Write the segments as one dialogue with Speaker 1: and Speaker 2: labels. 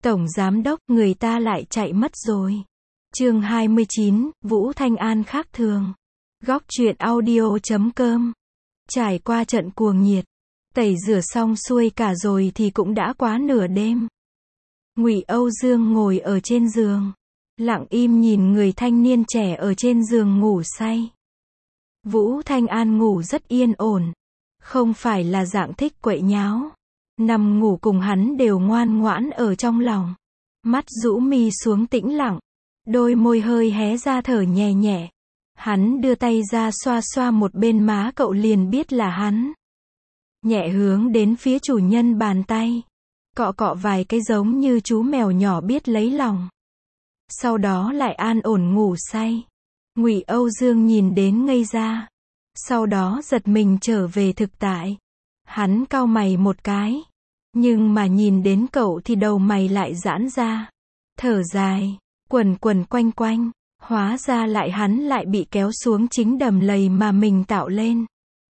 Speaker 1: Tổng giám đốc, người ta lại chạy mất rồi. Chương 29, Vũ Thanh An khác thường. Góc truyện audio.com. Trải qua trận cuồng nhiệt, tẩy rửa xong xuôi cả rồi thì cũng đã quá nửa đêm. Ngụy Âu Dương ngồi ở trên giường, lặng im nhìn người thanh niên trẻ ở trên giường ngủ say. Vũ Thanh An ngủ rất yên ổn, không phải là dạng thích quậy nháo. Nằm ngủ cùng hắn đều ngoan ngoãn ở trong lòng. Mắt rũ mi xuống tĩnh lặng, đôi môi hơi hé ra thở nhẹ nhẹ. Hắn đưa tay ra xoa xoa một bên má cậu liền biết là hắn. Nhẹ hướng đến phía chủ nhân bàn tay, cọ cọ vài cái giống như chú mèo nhỏ biết lấy lòng. Sau đó lại an ổn ngủ say. Ngụy Âu Dương nhìn đến ngây ra, sau đó giật mình trở về thực tại. Hắn cau mày một cái, nhưng mà nhìn đến cậu thì đầu mày lại giãn ra. Thở dài, quẩn quẩn quanh quanh, hóa ra lại hắn lại bị kéo xuống chính đầm lầy mà mình tạo lên.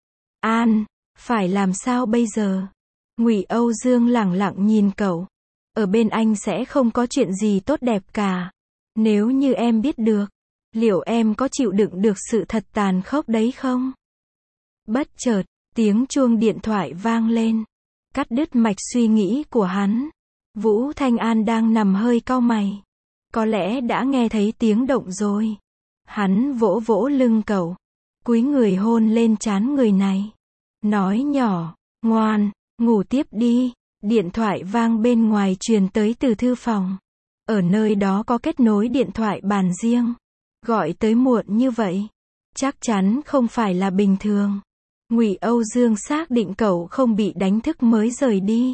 Speaker 1: An, phải làm sao bây giờ? Ngụy Âu Dương lẳng lặng nhìn cậu. Ở bên anh sẽ không có chuyện gì tốt đẹp cả. Nếu như em biết được, liệu em có chịu đựng được sự thật tàn khốc đấy không? Bất chợt, tiếng chuông điện thoại vang lên, cắt đứt mạch suy nghĩ của hắn. Vũ Thanh An đang nằm hơi cau mày, có lẽ đã nghe thấy tiếng động rồi. Hắn vỗ vỗ lưng cậu, cúi người hôn lên trán người này, nói nhỏ, ngoan, ngủ tiếp đi. Điện thoại vang bên ngoài truyền tới từ thư phòng. Ở nơi đó có kết nối điện thoại bàn riêng. Gọi tới muộn như vậy, chắc chắn không phải là bình thường. Ngụy Âu Dương xác định cậu không bị đánh thức mới rời đi.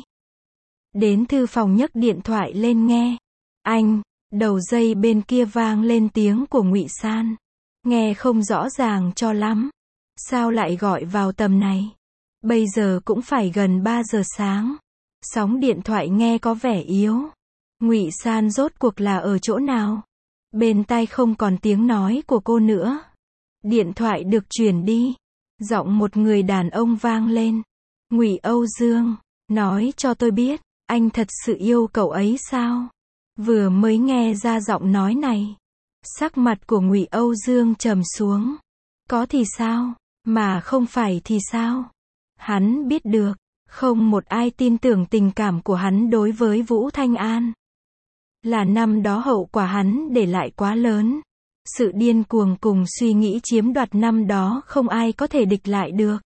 Speaker 1: Đến thư phòng nhấc điện thoại lên nghe. Anh, đầu dây bên kia vang lên tiếng của Ngụy San. Nghe không rõ ràng cho lắm. Sao lại gọi vào tầm này? Bây giờ cũng phải gần 3 giờ sáng. Sóng điện thoại nghe có vẻ yếu. Ngụy San rốt cuộc là ở chỗ nào? Bên tai không còn tiếng nói của cô nữa. Điện thoại được chuyển đi. Giọng một người đàn ông vang lên. Ngụy Âu Dương, nói cho tôi biết, anh thật sự yêu cậu ấy sao? Vừa mới nghe ra giọng nói này, sắc mặt của Ngụy Âu Dương trầm xuống. Có thì sao, mà không phải thì sao? Hắn biết được, không một ai tin tưởng tình cảm của hắn đối với Vũ Thanh An. Là năm đó hậu quả hắn để lại quá lớn. Sự điên cuồng cùng suy nghĩ chiếm đoạt năm đó không ai có thể địch lại được.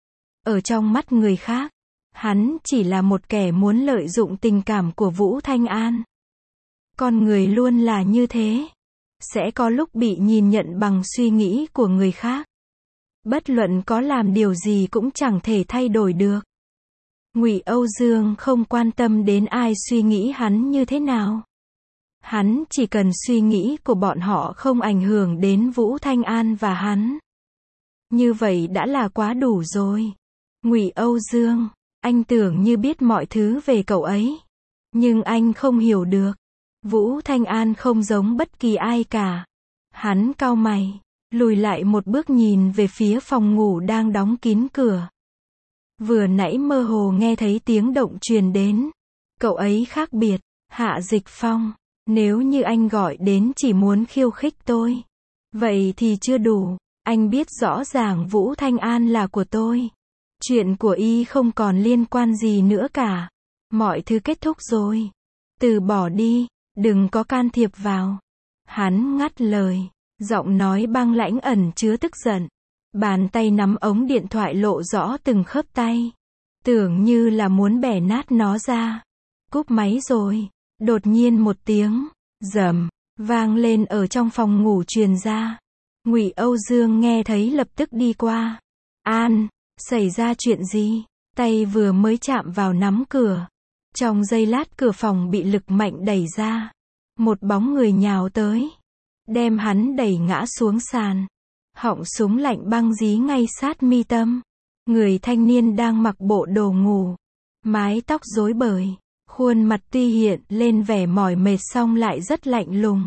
Speaker 1: Ở trong mắt người khác, hắn chỉ là một kẻ muốn lợi dụng tình cảm của Vũ Thanh An. Con người luôn là như thế. Sẽ có lúc bị nhìn nhận bằng suy nghĩ của người khác. Bất luận có làm điều gì cũng chẳng thể thay đổi được. Ngụy Âu Dương không quan tâm đến ai suy nghĩ hắn như thế nào. Hắn chỉ cần suy nghĩ của bọn họ không ảnh hưởng đến Vũ Thanh An và hắn. Như vậy đã là quá đủ rồi. Ngụy Âu Dương, anh tưởng như biết mọi thứ về cậu ấy. Nhưng anh không hiểu được. Vũ Thanh An không giống bất kỳ ai cả. Hắn cau mày, lùi lại một bước nhìn về phía phòng ngủ đang đóng kín cửa. Vừa nãy mơ hồ nghe thấy tiếng động truyền đến. Cậu ấy khác biệt, Hạ Dịch Phong. Nếu như anh gọi đến chỉ muốn khiêu khích tôi, vậy thì chưa đủ. Anh biết rõ ràng Vũ Thanh An là của tôi. Chuyện của y không còn liên quan gì nữa cả. Mọi thứ kết thúc rồi. Từ bỏ đi, đừng có can thiệp vào. Hắn ngắt lời, giọng nói băng lãnh ẩn chứa tức giận. Bàn tay nắm ống điện thoại lộ rõ từng khớp tay. Tưởng như là muốn bẻ nát nó ra. Cúp máy rồi. Đột nhiên một tiếng rầm vang lên ở trong phòng ngủ truyền ra. Ngụy Âu Dương nghe thấy lập tức đi qua. An, xảy ra chuyện gì? Tay vừa mới chạm vào nắm cửa. Trong giây lát cửa phòng bị lực mạnh đẩy ra. Một bóng người nhào tới, đem hắn đẩy ngã xuống sàn. Họng súng lạnh băng dí ngay sát mi tâm. Người thanh niên đang mặc bộ đồ ngủ, mái tóc rối bời. Khuôn mặt tuy hiện lên vẻ mỏi mệt song lại rất lạnh lùng.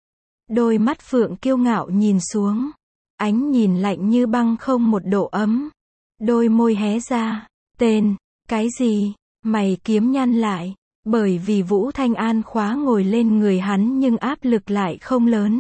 Speaker 1: Đôi mắt phượng kiêu ngạo nhìn xuống. Ánh nhìn lạnh như băng không một độ ấm. Đôi môi hé ra. Tên, cái gì? Mày kiếm nhăn lại. Bởi vì Vũ Thanh An khóa ngồi lên người hắn nhưng áp lực lại không lớn.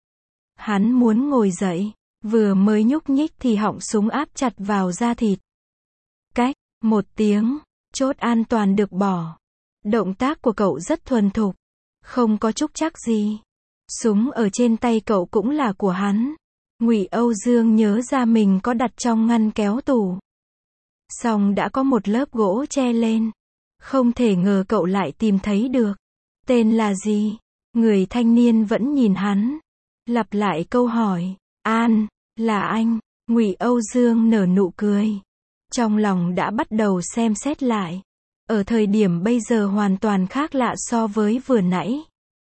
Speaker 1: Hắn muốn ngồi dậy, vừa mới nhúc nhích thì họng súng áp chặt vào da thịt. Cách, một tiếng, chốt an toàn được bỏ. Động tác của cậu rất thuần thục, không có trúc trắc gì. Súng ở trên tay cậu cũng là của hắn. Ngụy Âu Dương nhớ ra mình có đặt trong ngăn kéo tủ. Song đã có một lớp gỗ che lên. Không thể ngờ cậu lại tìm thấy được. Tên là gì? Người thanh niên vẫn nhìn hắn. Lặp lại câu hỏi. An, là anh. Ngụy Âu Dương nở nụ cười. Trong lòng đã bắt đầu xem xét lại. Ở thời điểm bây giờ hoàn toàn khác lạ so với vừa nãy.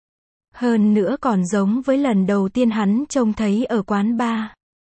Speaker 1: Hơn nữa còn giống với lần đầu tiên hắn trông thấy ở quán bar.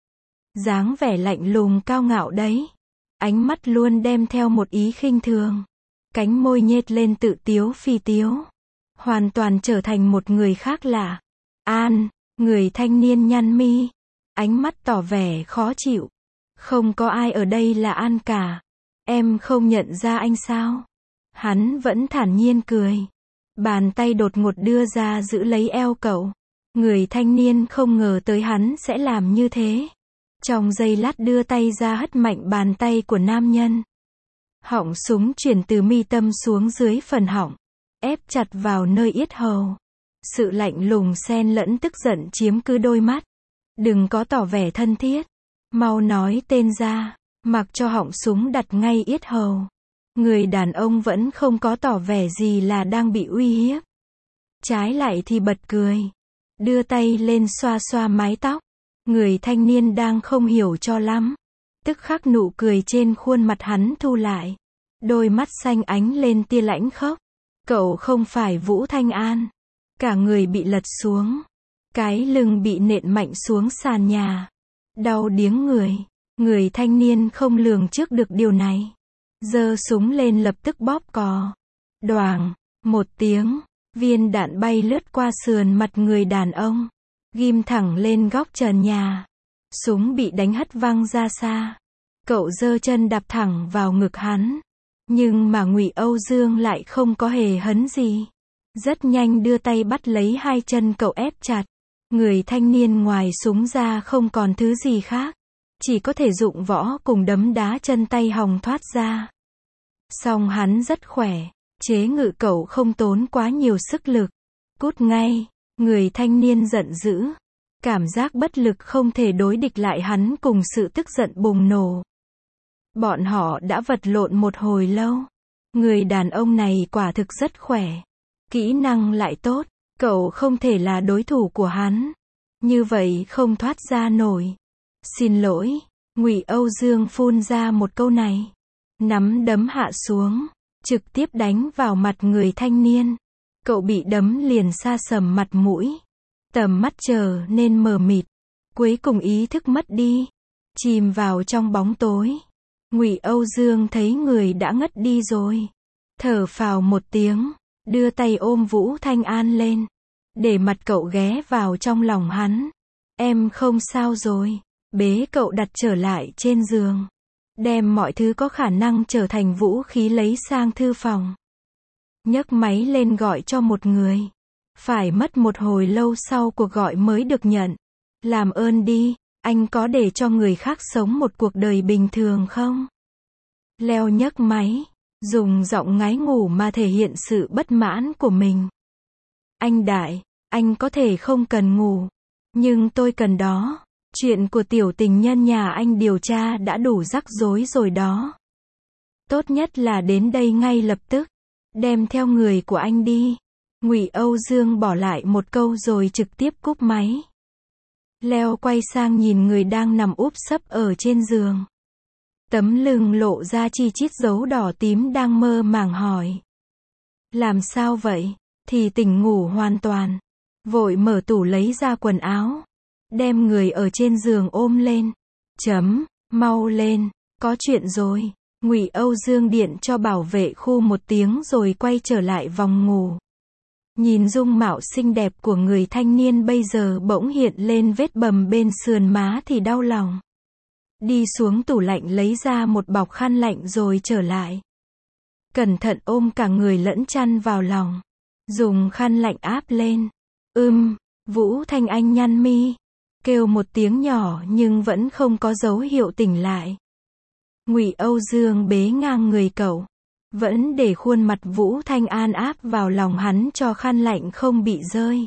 Speaker 1: Dáng vẻ lạnh lùng cao ngạo đấy. Ánh mắt luôn đem theo một ý khinh thường. Cánh môi nhếch lên tự tiếu phi tiếu. Hoàn toàn trở thành một người khác lạ. An, người thanh niên nhăn mi. Ánh mắt tỏ vẻ khó chịu. Không có ai ở đây là An cả. Em không nhận ra anh sao? Hắn vẫn thản nhiên cười. Bàn tay đột ngột đưa ra giữ lấy eo cậu. Người thanh niên không ngờ tới hắn sẽ làm như thế. Trong giây lát đưa tay ra hất mạnh bàn tay của nam nhân. Họng súng chuyển từ mi tâm xuống dưới phần họng. Ép chặt vào nơi yết hầu. Sự lạnh lùng xen lẫn tức giận chiếm cứ đôi mắt. Đừng có tỏ vẻ thân thiết. Mau nói tên ra. Mặc cho họng súng đặt ngay yết hầu. Người đàn ông vẫn không có tỏ vẻ gì là đang bị uy hiếp. Trái lại thì bật cười. Đưa tay lên xoa xoa mái tóc. Người thanh niên đang không hiểu cho lắm. Tức khắc nụ cười trên khuôn mặt hắn thu lại. Đôi mắt xanh ánh lên tia lãnh khốc. Cậu không phải Vũ Thanh An. Cả người bị lật xuống. Cái lưng bị nện mạnh xuống sàn nhà. Đau điếng người. Người thanh niên không lường trước được điều này. Giơ súng lên lập tức bóp cò. Đoàng, một tiếng, viên đạn bay lướt qua sườn mặt người đàn ông. Ghim thẳng lên góc trần nhà. Súng bị đánh hất văng ra xa. Cậu giơ chân đạp thẳng vào ngực hắn. Nhưng mà Ngụy Âu Dương lại không có hề hấn gì. Rất nhanh đưa tay bắt lấy hai chân cậu ép chặt. Người thanh niên ngoài súng ra không còn thứ gì khác. Chỉ có thể dụng võ cùng đấm đá chân tay hòng thoát ra. Song hắn rất khỏe. Chế ngự cậu không tốn quá nhiều sức lực. Cút ngay. Người thanh niên giận dữ. Cảm giác bất lực không thể đối địch lại hắn cùng sự tức giận bùng nổ. Bọn họ đã vật lộn một hồi lâu. Người đàn ông này quả thực rất khỏe. Kỹ năng lại tốt. Cậu không thể là đối thủ của hắn. Như vậy không thoát ra nổi. Xin lỗi. Ngụy Âu Dương phun ra một câu này. Nắm đấm hạ xuống. Trực tiếp đánh vào mặt người thanh niên. Cậu bị đấm liền sa sầm mặt mũi. Tầm mắt trở nên mờ mịt. Cuối cùng ý thức mất đi. Chìm vào trong bóng tối. Ngụy Âu Dương thấy người đã ngất đi rồi. Thở phào một tiếng. Đưa tay ôm Vũ Thanh An lên. Để mặt cậu ghé vào trong lòng hắn. Em không sao rồi. Bế cậu đặt trở lại trên giường. Đem mọi thứ có khả năng trở thành vũ khí lấy sang thư phòng. Nhấc máy lên gọi cho một người. Phải mất một hồi lâu sau cuộc gọi mới được nhận. Làm ơn đi, anh có để cho người khác sống một cuộc đời bình thường không? Leo nhấc máy, dùng giọng ngái ngủ mà thể hiện sự bất mãn của mình. Anh Đại, anh có thể không cần ngủ. Nhưng tôi cần đó. Chuyện của tiểu tình nhân nhà anh điều tra đã đủ rắc rối rồi đó. Tốt nhất là đến đây ngay lập tức. Đem theo người của anh đi. Ngụy Âu Dương bỏ lại một câu rồi trực tiếp cúp máy. Leo quay sang nhìn người đang nằm úp sấp ở trên giường. Tấm lưng lộ ra chi chít dấu đỏ tím đang mơ màng hỏi. Làm sao vậy? Thì tỉnh ngủ hoàn toàn. Vội mở tủ lấy ra quần áo. Đem người ở trên giường ôm lên. Mau lên, có chuyện rồi. Ngụy Âu Dương điện cho bảo vệ khu một tiếng rồi quay trở lại phòng ngủ. Nhìn dung mạo xinh đẹp của người thanh niên bây giờ bỗng hiện lên vết bầm bên sườn má thì đau lòng. Đi xuống tủ lạnh lấy ra một bọc khăn lạnh rồi trở lại. cẩn thận ôm cả người lẫn chăn vào lòng, dùng khăn lạnh áp lên. Vũ Thanh Anh nhăn mi, kêu một tiếng nhỏ nhưng vẫn không có dấu hiệu tỉnh lại. Ngụy Âu Dương bế ngang người cậu, vẫn để khuôn mặt Vũ Thanh An áp vào lòng hắn cho khăn lạnh không bị rơi.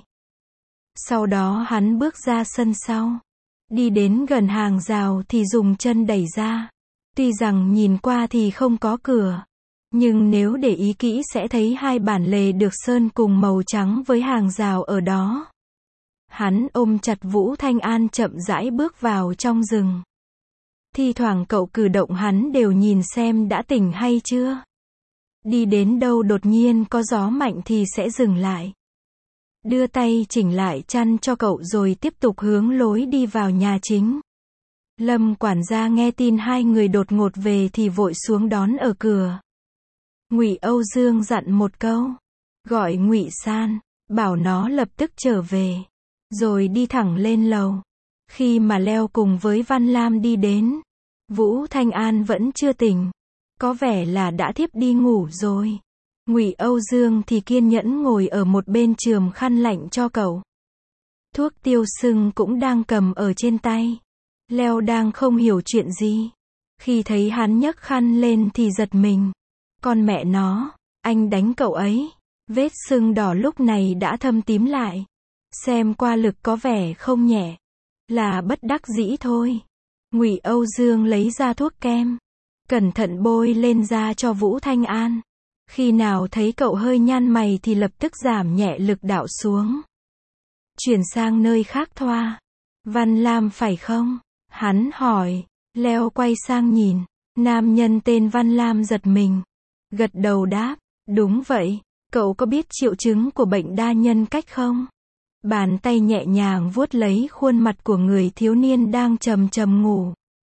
Speaker 1: Sau đó hắn bước ra sân sau, đi đến gần hàng rào thì dùng chân đẩy ra. Tuy rằng nhìn qua thì không có cửa, nhưng nếu để ý kỹ sẽ thấy hai bản lề được sơn cùng màu trắng với hàng rào ở đó. Hắn ôm chặt Vũ Thanh An chậm rãi bước vào trong rừng. Thi thoảng cậu cử động hắn đều nhìn xem đã tỉnh hay chưa. Đi đến đâu đột nhiên có gió mạnh thì sẽ dừng lại. Đưa tay chỉnh lại chăn cho cậu rồi tiếp tục hướng lối đi vào nhà chính. Lâm quản gia nghe tin hai người đột ngột về thì vội xuống đón ở cửa. Ngụy Âu Dương dặn một câu, gọi Ngụy San, bảo nó lập tức trở về, rồi đi thẳng lên lầu. Khi mà leo cùng với Văn Lam đi đến, Vũ Thanh An vẫn chưa tỉnh, có vẻ là đã thiếp đi ngủ rồi. Ngụy Âu Dương thì kiên nhẫn ngồi ở một bên chườm khăn lạnh cho cậu. Thuốc tiêu sưng cũng đang cầm ở trên tay. Leo đang không hiểu chuyện gì. Khi thấy hắn nhấc khăn lên thì giật mình. Con mẹ nó, anh đánh cậu ấy. Vết sưng đỏ lúc này đã thâm tím lại. Xem qua lực có vẻ không nhẹ. Là bất đắc dĩ thôi. Ngụy Âu Dương lấy ra thuốc kem, cẩn thận bôi lên da cho Vũ Thanh An. Khi nào thấy cậu hơi nhăn mày thì lập tức giảm nhẹ lực đạo xuống. Chuyển sang nơi khác thoa. Văn Lam phải không? Hắn hỏi. Leo quay sang nhìn. Nam nhân tên Văn Lam giật mình. Gật đầu đáp. Đúng vậy. Cậu có biết triệu chứng của bệnh đa nhân cách không? Bàn tay nhẹ nhàng vuốt lấy khuôn mặt của người thiếu niên đang trầm trầm ngủ.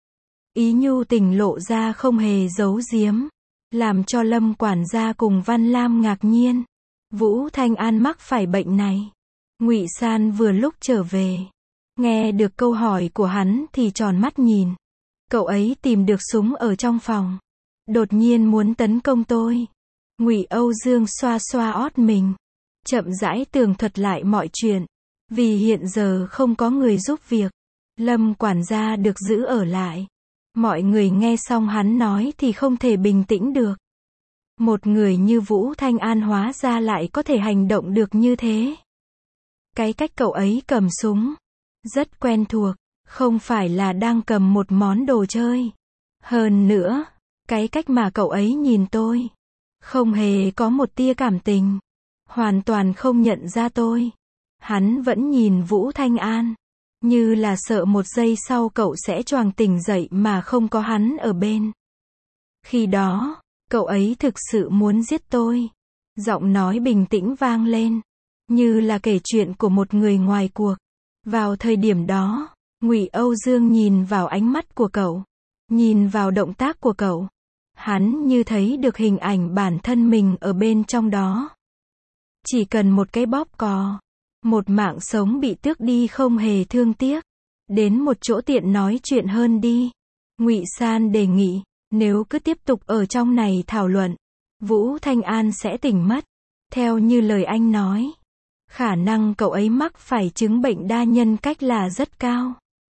Speaker 1: Ý nhu tình lộ ra không hề giấu giếm, làm cho Lâm quản gia cùng Văn Lam ngạc nhiên. Vũ Thanh An mắc phải bệnh này. Ngụy San vừa lúc trở về, nghe được câu hỏi của hắn thì tròn mắt nhìn. Cậu ấy tìm được súng ở trong phòng, đột nhiên muốn tấn công tôi. Ngụy Âu Dương xoa xoa ót mình, chậm rãi tường thuật lại mọi chuyện. Vì hiện giờ không có người giúp việc, Lâm quản gia được giữ ở lại. Mọi người nghe xong hắn nói thì không thể bình tĩnh được. Một người như Vũ Thanh An hóa ra lại có thể hành động được như thế. Cái cách cậu ấy cầm súng, rất quen thuộc, không phải là đang cầm một món đồ chơi. Hơn nữa, cái cách mà cậu ấy nhìn tôi, không hề có một tia cảm tình, hoàn toàn không nhận ra tôi. Hắn vẫn nhìn Vũ Thanh An, như là sợ một giây sau cậu sẽ choàng tỉnh dậy mà không có hắn ở bên. Khi đó, cậu ấy thực sự muốn giết tôi. Giọng nói bình tĩnh vang lên, như là kể chuyện của một người ngoài cuộc. Vào thời điểm đó, Ngụy Âu Dương nhìn vào ánh mắt của cậu, nhìn vào động tác của cậu. Hắn như thấy được hình ảnh bản thân mình ở bên trong đó. Chỉ cần một cái bóp cò, một mạng sống bị tước đi không hề thương tiếc. Đến một chỗ tiện nói chuyện hơn đi. Ngụy San đề nghị, nếu cứ tiếp tục ở trong này thảo luận, Vũ Thanh An sẽ tỉnh mất. Theo như lời anh nói, khả năng cậu ấy mắc phải chứng bệnh đa nhân cách là rất cao.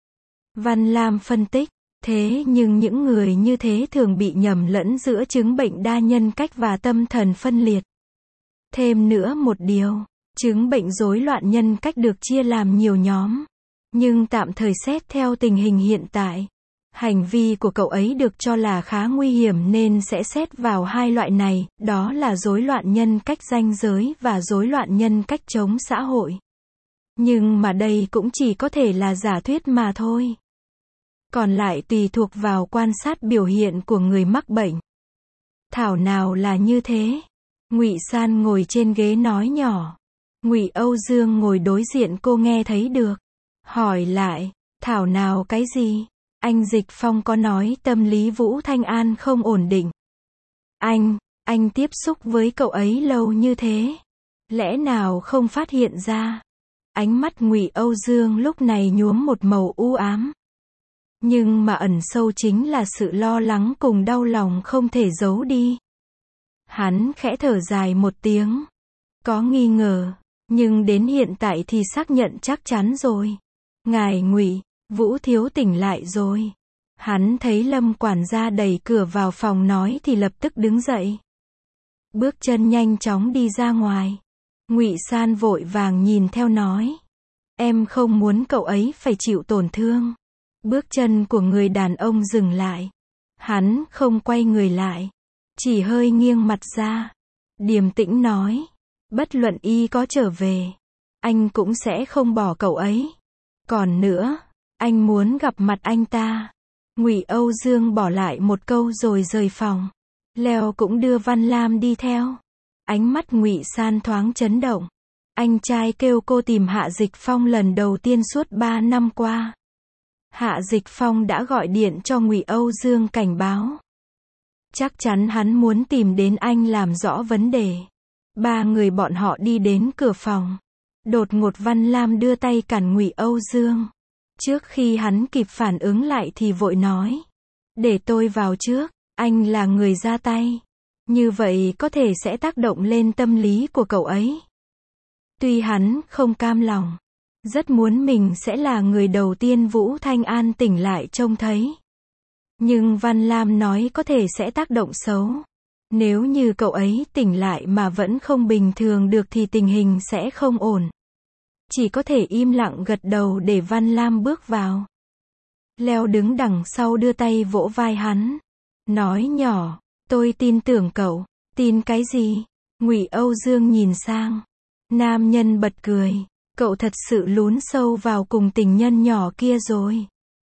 Speaker 1: Văn Lam phân tích, thế nhưng những người như thế thường bị nhầm lẫn giữa chứng bệnh đa nhân cách và tâm thần phân liệt. Thêm nữa một điều, chứng bệnh rối loạn nhân cách được chia làm nhiều nhóm, nhưng tạm thời xét theo tình hình hiện tại, hành vi của cậu ấy được cho là khá nguy hiểm nên sẽ xét vào hai loại này, đó là rối loạn nhân cách ranh giới và rối loạn nhân cách chống xã hội. Nhưng mà đây cũng chỉ có thể là giả thuyết mà thôi. Còn lại tùy thuộc vào quan sát biểu hiện của người mắc bệnh. Thảo nào là như thế. Ngụy San ngồi trên ghế nói nhỏ. Ngụy Âu Dương ngồi đối diện cô nghe thấy được. Hỏi lại, thảo nào cái gì? Anh Dịch Phong có nói tâm lý Vũ Thanh An không ổn định. Anh tiếp xúc với cậu ấy lâu như thế. Lẽ nào không phát hiện ra? Ánh mắt Ngụy Âu Dương lúc này nhuốm một màu u ám. Nhưng mà ẩn sâu chính là sự lo lắng cùng đau lòng không thể giấu đi. Hắn khẽ thở dài một tiếng. Có nghi ngờ, nhưng đến hiện tại thì xác nhận chắc chắn rồi. Ngài Ngụy, Vũ thiếu tỉnh lại rồi. Hắn thấy Lâm quản gia đẩy cửa vào phòng nói thì lập tức đứng dậy. Bước chân nhanh chóng đi ra ngoài. Ngụy San vội vàng nhìn theo nói. Em không muốn cậu ấy phải chịu tổn thương. Bước chân của người đàn ông dừng lại. Hắn không quay người lại. Chỉ hơi nghiêng mặt ra. Điềm tĩnh nói. Bất luận y có trở về, anh cũng sẽ không bỏ cậu ấy. Còn nữa, anh muốn gặp mặt anh ta. Ngụy Âu Dương bỏ lại một câu rồi rời phòng. Leo cũng đưa Văn Lam đi theo. Ánh mắt Ngụy San thoáng chấn động. Anh trai kêu cô tìm Hạ Dịch Phong lần đầu tiên suốt 3 năm qua. Hạ Dịch Phong đã gọi điện cho Ngụy Âu Dương cảnh báo. Chắc chắn hắn muốn tìm đến anh làm rõ vấn đề. Ba người bọn họ đi đến cửa phòng. Đột ngột Văn Lam đưa tay cản Ngụy Âu Dương. Trước khi hắn kịp phản ứng lại thì vội nói. Để tôi vào trước, anh là người ra tay. Như vậy có thể sẽ tác động lên tâm lý của cậu ấy. Tuy hắn không cam lòng, rất muốn mình sẽ là người đầu tiên Vũ Thanh An tỉnh lại trông thấy. Nhưng Văn Lam nói có thể sẽ tác động xấu. Nếu như cậu ấy tỉnh lại mà vẫn không bình thường được thì tình hình sẽ không ổn. Chỉ có thể im lặng gật đầu để Văn Lam bước vào. Leo đứng đằng sau đưa tay vỗ vai hắn. Nói nhỏ, tôi tin tưởng cậu. Tin cái gì? Ngụy Âu Dương nhìn sang. Nam nhân bật cười. Cậu thật sự lún sâu vào cùng tình nhân nhỏ kia rồi.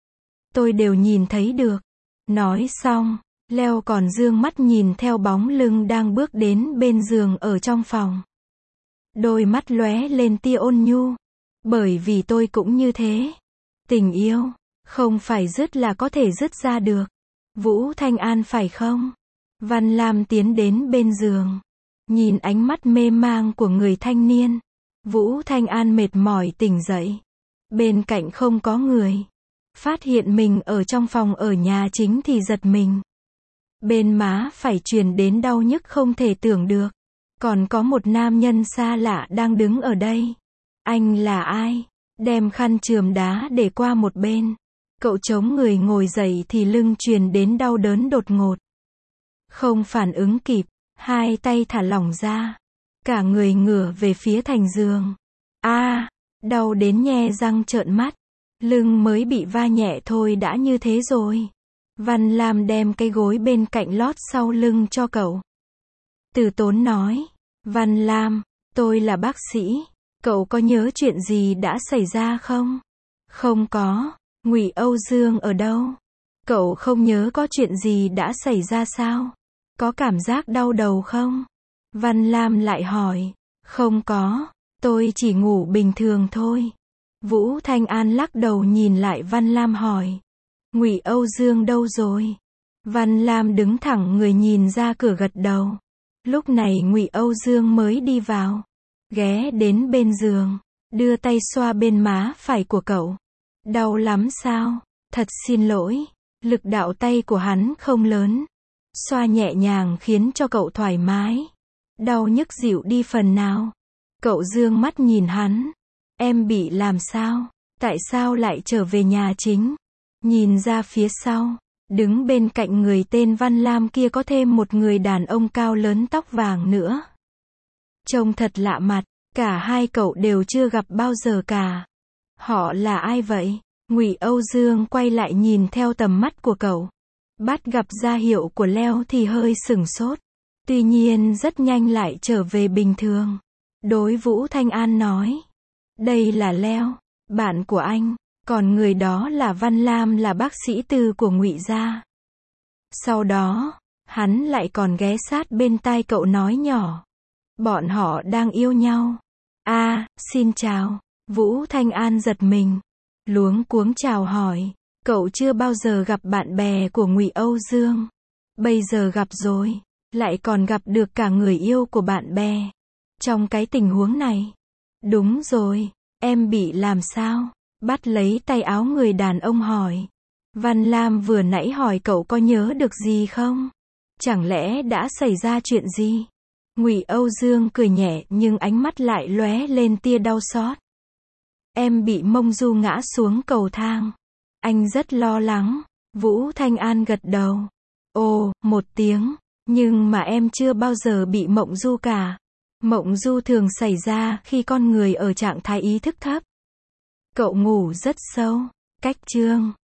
Speaker 1: Tôi đều nhìn thấy được. Nói xong, Leo còn dương mắt nhìn theo bóng lưng đang bước đến bên giường ở trong phòng. Đôi mắt lóe lên tia ôn nhu. Bởi vì tôi cũng như thế. Tình yêu, không phải dứt là có thể dứt ra được. Vũ Thanh An phải không? Văn Lam tiến đến bên giường. Nhìn ánh mắt mê mang của người thanh niên. Vũ Thanh An mệt mỏi tỉnh dậy. Bên cạnh không có người. Phát hiện mình ở trong phòng ở nhà chính thì giật mình. Bên má phải truyền đến đau nhức không thể tưởng được. Còn có một nam nhân xa lạ đang đứng ở đây. Anh là ai? Đem khăn chườm đá để qua một bên. Cậu chống người ngồi dậy thì lưng truyền đến đau đớn đột ngột. Không phản ứng kịp, hai tay thả lỏng ra. Cả người ngửa về phía thành giường. Đau đến nhe răng trợn mắt. Lưng mới bị va nhẹ thôi đã như thế rồi. Văn Lam đem cái gối bên cạnh lót sau lưng cho cậu. Từ Tốn nói. Văn Lam, tôi là bác sĩ. Cậu có nhớ chuyện gì đã xảy ra không? Không có. Ngụy Âu Dương ở đâu? Cậu không nhớ có chuyện gì đã xảy ra sao? Có cảm giác đau đầu không? Văn Lam lại hỏi. Không có. Tôi chỉ ngủ bình thường thôi. Vũ Thanh An lắc đầu nhìn lại Văn Lam hỏi. Ngụy Âu Dương đâu rồi? Văn Lam đứng thẳng người nhìn ra cửa gật đầu. Lúc này Ngụy Âu Dương mới đi vào. Ghé đến bên giường. Đưa tay xoa bên má phải của cậu. Đau lắm sao? Thật xin lỗi. Lực đạo tay của hắn không lớn. Xoa nhẹ nhàng khiến cho cậu thoải mái. Đau nhức dịu đi phần nào. Cậu dương mắt nhìn hắn. Em bị làm sao? Tại sao lại trở về nhà chính? Nhìn ra phía sau. Đứng bên cạnh người tên Văn Lam kia có thêm một người đàn ông cao lớn tóc vàng nữa. Trông thật lạ mặt. Cả hai cậu đều chưa gặp bao giờ cả. Họ là ai vậy? Ngụy Âu Dương quay lại nhìn theo tầm mắt của cậu. Bắt gặp ra hiệu của Leo thì hơi sửng sốt. Tuy nhiên rất nhanh lại trở về bình thường. Đối Vũ Thanh An nói. Đây là Leo, bạn của anh. Còn người đó là Văn Lam là bác sĩ tư của Ngụy gia. Sau đó, hắn lại còn ghé sát bên tai cậu nói nhỏ. Bọn họ đang yêu nhau. Xin chào. Vũ Thanh An giật mình. Luống cuống chào hỏi. Cậu chưa bao giờ gặp bạn bè của Ngụy Âu Dương. Bây giờ gặp rồi. Lại còn gặp được cả người yêu của bạn bè. Trong cái tình huống này. Đúng rồi. Em bị làm sao? Bắt lấy tay áo người đàn ông hỏi. Văn Lam vừa nãy hỏi cậu có nhớ được gì không? Chẳng lẽ đã xảy ra chuyện gì? Ngụy Âu Dương cười nhẹ nhưng ánh mắt lại lóe lên tia đau xót. Em bị Mông Du ngã xuống cầu thang. Anh rất lo lắng. Vũ Thanh An gật đầu. Ồ, một tiếng. Nhưng mà em chưa bao giờ bị mộng du cả. Mộng du thường xảy ra khi con người ở trạng thái ý thức thấp. Cậu ngủ rất sâu. Cách chương